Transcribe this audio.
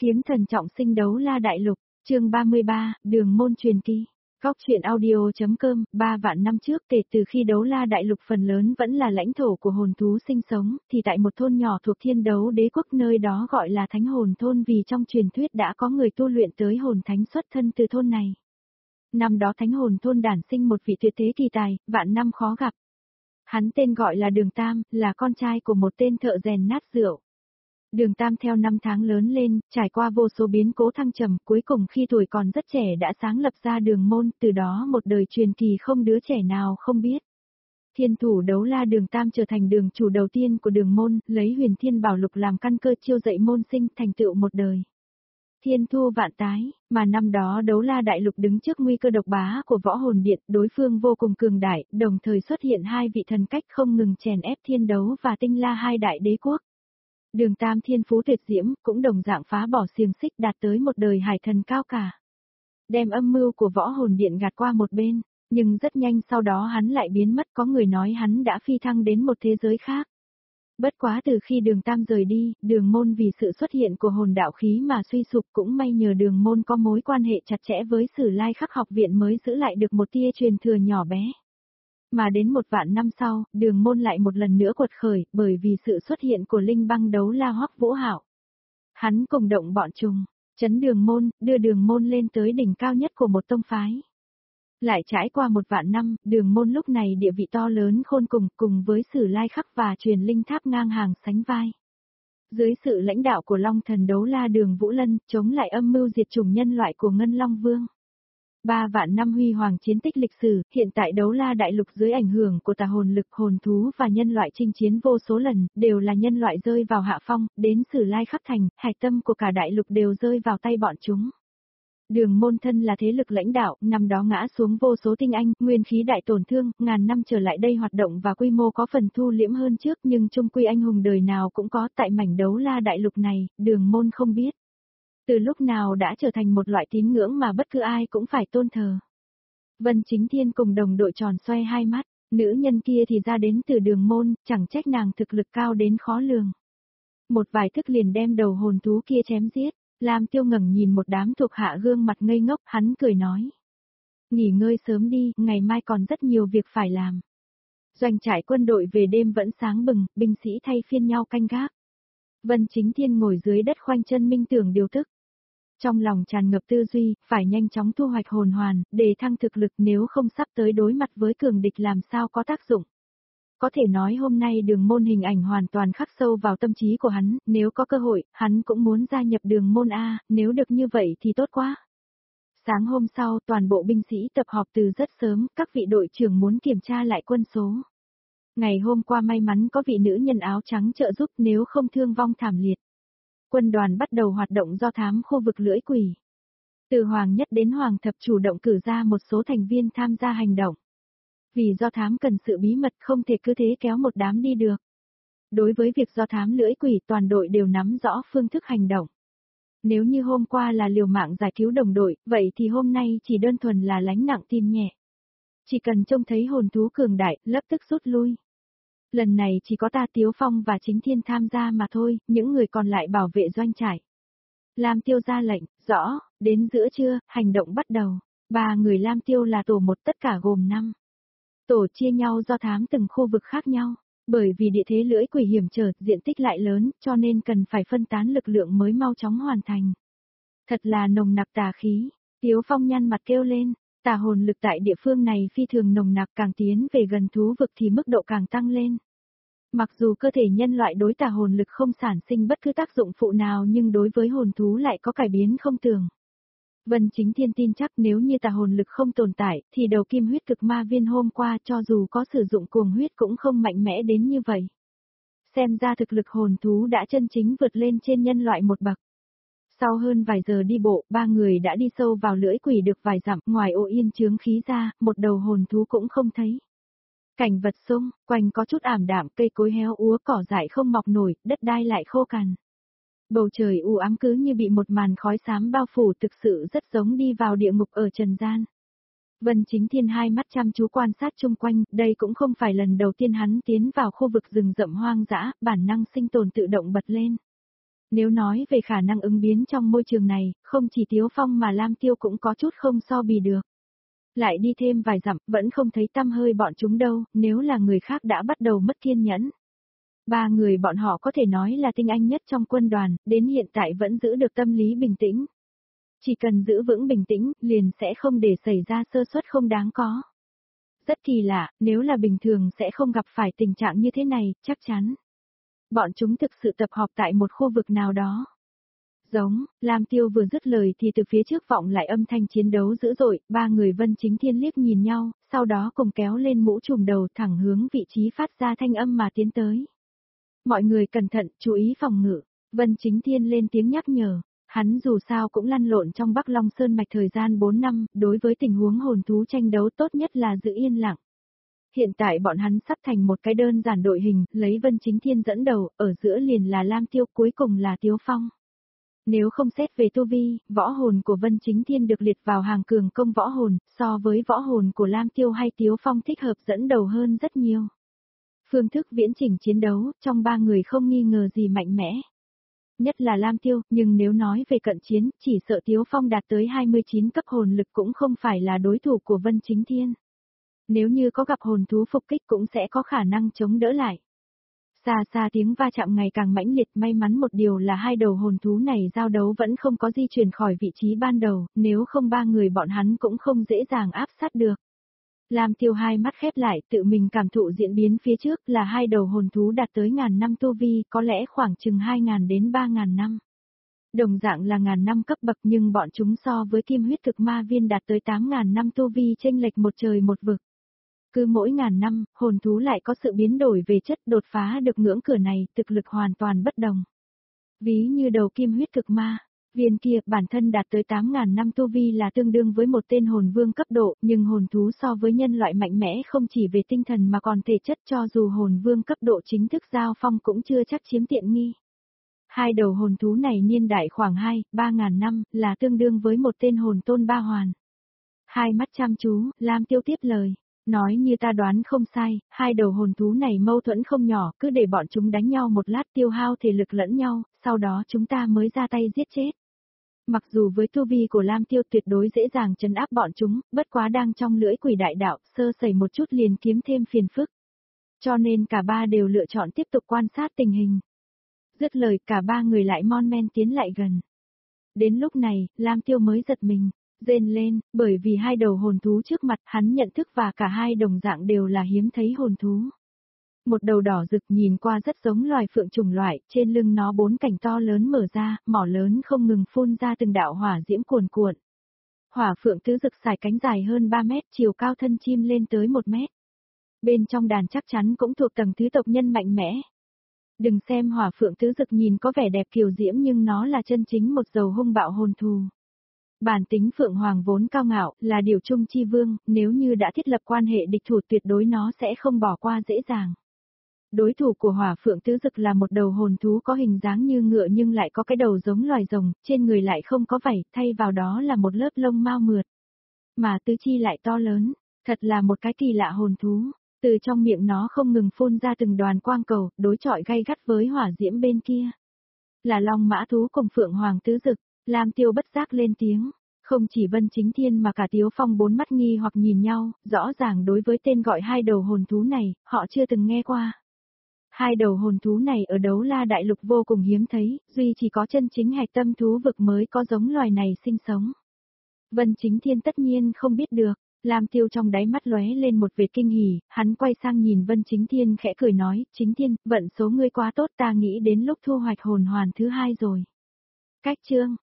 Kiếm thần trọng sinh đấu la đại lục, chương 33, đường môn truyền kỳ. Góc truyện audio.com, 3 vạn năm trước kể từ khi đấu la đại lục phần lớn vẫn là lãnh thổ của hồn thú sinh sống, thì tại một thôn nhỏ thuộc thiên đấu đế quốc nơi đó gọi là thánh hồn thôn vì trong truyền thuyết đã có người tu luyện tới hồn thánh xuất thân từ thôn này. Năm đó thánh hồn thôn đản sinh một vị tuyệt thế kỳ tài, vạn năm khó gặp. Hắn tên gọi là Đường Tam, là con trai của một tên thợ rèn nát rượu. Đường Tam theo năm tháng lớn lên, trải qua vô số biến cố thăng trầm, cuối cùng khi tuổi còn rất trẻ đã sáng lập ra đường môn, từ đó một đời truyền kỳ không đứa trẻ nào không biết. Thiên thủ đấu la Đường Tam trở thành đường chủ đầu tiên của đường môn, lấy huyền thiên bảo lục làm căn cơ chiêu dạy môn sinh thành tựu một đời. Thiên thu vạn tái, mà năm đó đấu la đại lục đứng trước nguy cơ độc bá của võ hồn điện, đối phương vô cùng cường đại, đồng thời xuất hiện hai vị thần cách không ngừng chèn ép thiên đấu và tinh la hai đại đế quốc. Đường Tam thiên phú tuyệt diễm, cũng đồng dạng phá bỏ xiềng xích đạt tới một đời hải thần cao cả. Đem âm mưu của võ hồn điện gạt qua một bên, nhưng rất nhanh sau đó hắn lại biến mất, có người nói hắn đã phi thăng đến một thế giới khác. Bất quá từ khi đường Tam rời đi, đường môn vì sự xuất hiện của hồn đạo khí mà suy sụp, cũng may nhờ đường môn có mối quan hệ chặt chẽ với Sử Lai Khắc học viện mới giữ lại được một tia truyền thừa nhỏ bé. Mà đến 1 vạn năm sau, đường môn lại một lần nữa quật khởi, bởi vì sự xuất hiện của linh băng đấu la Hoắc Vũ Hạo. Hắn cùng động bọn trùng, chấn đường môn, đưa đường môn lên tới đỉnh cao nhất của một tông phái. Lại trải qua 1 vạn năm, đường môn lúc này địa vị to lớn khôn cùng với Sử Lai Khắc và truyền linh tháp ngang hàng sánh vai. Dưới sự lãnh đạo của Long thần đấu la Đường Vũ Lân, chống lại âm mưu diệt chủng nhân loại của Ngân Long Vương. 3 vạn năm huy hoàng chiến tích lịch sử, hiện tại đấu la đại lục dưới ảnh hưởng của tà hồn lực hồn thú và nhân loại chinh chiến vô số lần, đều là nhân loại rơi vào hạ phong, đến Sử Lai Khắc thành, hải tâm của cả đại lục đều rơi vào tay bọn chúng. Đường môn thân là thế lực lãnh đạo, năm đó ngã xuống vô số tinh anh, nguyên khí đại tổn thương, ngàn năm trở lại đây hoạt động và quy mô có phần thu liễm hơn trước, nhưng chung quy anh hùng đời nào cũng có, tại mảnh đấu la đại lục này, đường môn không biết. Từ lúc nào đã trở thành một loại tín ngưỡng mà bất cứ ai cũng phải tôn thờ. Vân Chính Thiên cùng đồng đội tròn xoay hai mắt, nữ nhân kia thì ra đến từ đường môn, chẳng trách nàng thực lực cao đến khó lường. Một vài thức liền đem đầu hồn thú kia chém giết. Lam Tiêu ngẩng nhìn một đám thuộc hạ gương mặt ngây ngốc, hắn cười nói. Nghỉ ngơi sớm đi, ngày mai còn rất nhiều việc phải làm. Doanh trại quân đội về đêm vẫn sáng bừng, binh sĩ thay phiên nhau canh gác. Vân Chính Thiên ngồi dưới đất khoanh chân minh tưởng điều tức. Trong lòng tràn ngập tư duy, phải nhanh chóng thu hoạch hồn hoàn, để thăng thực lực, nếu không sắp tới đối mặt với cường địch làm sao có tác dụng. Có thể nói hôm nay đường môn hình ảnh hoàn toàn khắc sâu vào tâm trí của hắn, nếu có cơ hội, hắn cũng muốn gia nhập đường môn A, nếu được như vậy thì tốt quá. Sáng hôm sau, toàn bộ binh sĩ tập họp từ rất sớm, các vị đội trưởng muốn kiểm tra lại quân số. Ngày hôm qua may mắn có vị nữ nhân áo trắng trợ giúp, nếu không thương vong thảm liệt. Quân đoàn bắt đầu hoạt động do thám khu vực lưỡi quỷ. Từ Hoàng Nhất đến Hoàng Thập chủ động cử ra một số thành viên tham gia hành động. Vì do thám cần sự bí mật, không thể cứ thế kéo một đám đi được. Đối với việc do thám lưỡi quỷ, toàn đội đều nắm rõ phương thức hành động. Nếu như hôm qua là liều mạng giải cứu đồng đội, vậy thì hôm nay chỉ đơn thuần là lánh nặng tim nhẹ. Chỉ cần trông thấy hồn thú cường đại, lập tức rút lui. Lần này chỉ có ta Tiếu Phong và Chính Thiên tham gia mà thôi, những người còn lại bảo vệ doanh trại. Lam Tiêu ra lệnh, rõ, đến giữa trưa, hành động bắt đầu. 3 người Lam Tiêu là tổ 1, tất cả gồm 5. Tổ chia nhau do thám từng khu vực khác nhau, bởi vì địa thế lưỡi quỷ hiểm trở, diện tích lại lớn, cho nên cần phải phân tán lực lượng mới mau chóng hoàn thành. Thật là nồng nặc tà khí, Tiếu Phong nhăn mặt kêu lên, tà hồn lực tại địa phương này phi thường nồng nặc, càng tiến về gần thú vực thì mức độ càng tăng lên. Mặc dù cơ thể nhân loại đối tà hồn lực không sản sinh bất cứ tác dụng phụ nào, nhưng đối với hồn thú lại có cải biến không tưởng. Vân Chính Thiên tin chắc nếu như tà hồn lực không tồn tại, thì đầu kim huyết cực ma viên hôm qua cho dù có sử dụng cuồng huyết cũng không mạnh mẽ đến như vậy. Xem ra thực lực hồn thú đã chân chính vượt lên trên nhân loại một bậc. Sau hơn vài giờ đi bộ, 3 người đã đi sâu vào lưỡi quỷ được vài dặm, ngoài ô yên chướng khí ra, một đầu hồn thú cũng không thấy. Cảnh vật xung quanh có chút ảm đạm, cây cối héo úa, cỏ dại không mọc nổi, đất đai lại khô cằn. Bầu trời u ám cứ như bị một màn khói xám bao phủ, thực sự rất giống đi vào địa ngục ở trần gian. Vân Chính Thiên hai mắt chăm chú quan sát chung quanh, đây cũng không phải lần đầu tiên hắn tiến vào khu vực rừng rậm hoang dã, bản năng sinh tồn tự động bật lên. Nếu nói về khả năng ứng biến trong môi trường này, không chỉ Tiếu Phong mà Lam Tiêu cũng có chút không so bì được. Lại đi thêm vài dặm, vẫn không thấy tăm hơi bọn chúng đâu, nếu là người khác đã bắt đầu mất kiên nhẫn. Ba người bọn họ có thể nói là tinh anh nhất trong quân đoàn, đến hiện tại vẫn giữ được tâm lý bình tĩnh. Chỉ cần giữ vững bình tĩnh, liền sẽ không để xảy ra sơ suất không đáng có. Rất kỳ lạ, nếu là bình thường sẽ không gặp phải tình trạng như thế này, chắc chắn. Bọn chúng thực sự tập họp tại một khu vực nào đó. Giống, Lam Tiêu vừa dứt lời thì từ phía trước vọng lại âm thanh chiến đấu dữ dội, ba người Vân Chính Thiên liếc nhìn nhau, sau đó cùng kéo lên mũ trùm đầu thẳng hướng vị trí phát ra thanh âm mà tiến tới. Mọi người cẩn thận, chú ý phòng ngự. Vân Chính Thiên lên tiếng nhắc nhở. Hắn dù sao cũng lăn lộn trong Bắc Long Sơn mạch thời gian 4 năm, đối với tình huống hồn thú tranh đấu tốt nhất là giữ yên lặng. Hiện tại bọn hắn sắp thành một cái đơn giản đội hình, lấy Vân Chính Thiên dẫn đầu, ở giữa liền là Lam Tiêu, cuối cùng là Tiếu Phong. Nếu không xét về tu vi, võ hồn của Vân Chính Thiên được liệt vào hàng cường công võ hồn, so với võ hồn của Lam Tiêu hay Tiếu Phong thích hợp dẫn đầu hơn rất nhiều. Phương thức viễn chỉnh chiến đấu, trong ba người không nghi ngờ gì mạnh mẽ. Nhất là Lam Tiêu, nhưng nếu nói về cận chiến, chỉ sợ Tiếu Phong đạt tới 29 cấp hồn lực cũng không phải là đối thủ của Vân Chính Thiên. Nếu như có gặp hồn thú phục kích cũng sẽ có khả năng chống đỡ lại. Xa xa tiếng va chạm ngày càng mãnh liệt, may mắn một điều là hai đầu hồn thú này giao đấu vẫn không có di chuyển khỏi vị trí ban đầu, nếu không ba người bọn hắn cũng không dễ dàng áp sát được. Lam Tiêu hai mắt khép lại, tự mình cảm thụ diễn biến phía trước là hai đầu hồn thú đạt tới 1000 năm tu vi, có lẽ khoảng chừng 2000 đến 3000 năm. Đồng dạng là 1000 năm cấp bậc nhưng bọn chúng so với kim huyết thực ma viên đạt tới 8000 năm tu vi chênh lệch một trời một vực. Cứ mỗi 1000 năm, hồn thú lại có sự biến đổi về chất, đột phá được ngưỡng cửa này, thực lực hoàn toàn bất đồng. Ví như đầu kim huyết thực ma, viên kia bản thân đạt tới 8000 năm tu vi là tương đương với một tên hồn vương cấp độ, nhưng hồn thú so với nhân loại mạnh mẽ không chỉ về tinh thần mà còn thể chất, cho dù hồn vương cấp độ chính thức giao phong cũng chưa chắc chiếm tiện nghi. Hai đầu hồn thú này niên đại khoảng 2-3 ngàn năm, là tương đương với một tên hồn tôn ba hoàn. Hai mắt chăm chú, Lam Tiêu tiếp lời. Nói như ta đoán không sai, hai đầu hồn thú này mâu thuẫn không nhỏ, cứ để bọn chúng đánh nhau một lát tiêu hao thể lực lẫn nhau, sau đó chúng ta mới ra tay giết chết. Mặc dù với tu vi của Lam Tiêu tuyệt đối dễ dàng trấn áp bọn chúng, bất quá đang trong lưỡi quỷ đại đạo, sơ sẩy một chút liền kiếm thêm phiền phức. Cho nên cả ba đều lựa chọn tiếp tục quan sát tình hình. Dứt lời cả ba người lại mon men tiến lại gần. Đến lúc này, Lam Tiêu mới giật mình. Rên lên, bởi vì hai đầu hồn thú trước mặt hắn nhận thức và cả hai đồng dạng đều là hiếm thấy hồn thú. Một đầu đỏ rực nhìn qua rất giống loài phượng chủng loại, trên lưng nó 4 cánh to lớn mở ra, mỏ lớn không ngừng phun ra từng đạo hỏa diễm cuồn cuộn. Hỏa phượng tứ rực xài cánh dài hơn 3 mét, chiều cao thân chim lên tới 1 mét. Bên trong đàn chắc chắn cũng thuộc tầng thứ tộc nhân mạnh mẽ. Đừng xem hỏa phượng tứ rực nhìn có vẻ đẹp kiều diễm nhưng nó là chân chính một dầu hung bạo hồn thù. Bản tính Phượng Hoàng vốn cao ngạo, là điều trung chi vương, nếu như đã thiết lập quan hệ địch thủ tuyệt đối nó sẽ không bỏ qua dễ dàng. Đối thủ của hỏa phượng tứ dực là một đầu hồn thú có hình dáng như ngựa nhưng lại có cái đầu giống loài rồng, trên người lại không có vảy, thay vào đó là một lớp lông mao mượt. Mà tứ chi lại to lớn, thật là một cái kỳ lạ hồn thú, từ trong miệng nó không ngừng phun ra từng đoàn quang cầu, đối chọi gay gắt với hỏa diễm bên kia. Là long mã thú cùng Phượng Hoàng tứ dực. Lam Tiêu bất giác lên tiếng, không chỉ Vân Chính Thiên mà cả Tiếu Phong 4 mắt nghi hoặc nhìn nhau, rõ ràng đối với tên gọi hai đầu hồn thú này, họ chưa từng nghe qua. Hai đầu hồn thú này ở Đấu La Đại Lục vô cùng hiếm thấy, duy chỉ có chân chính hạch tâm thú vực mới có giống loài này sinh sống. Vân Chính Thiên tất nhiên không biết được, Lam Tiêu trong đáy mắt lóe lên một vệt kinh hỉ, hắn quay sang nhìn Vân Chính Thiên khẽ cười nói, Chính Thiên, vận số ngươi quá tốt ta nghĩ đến lúc thu hoạch hồn hoàn thứ 2 rồi. Cách chương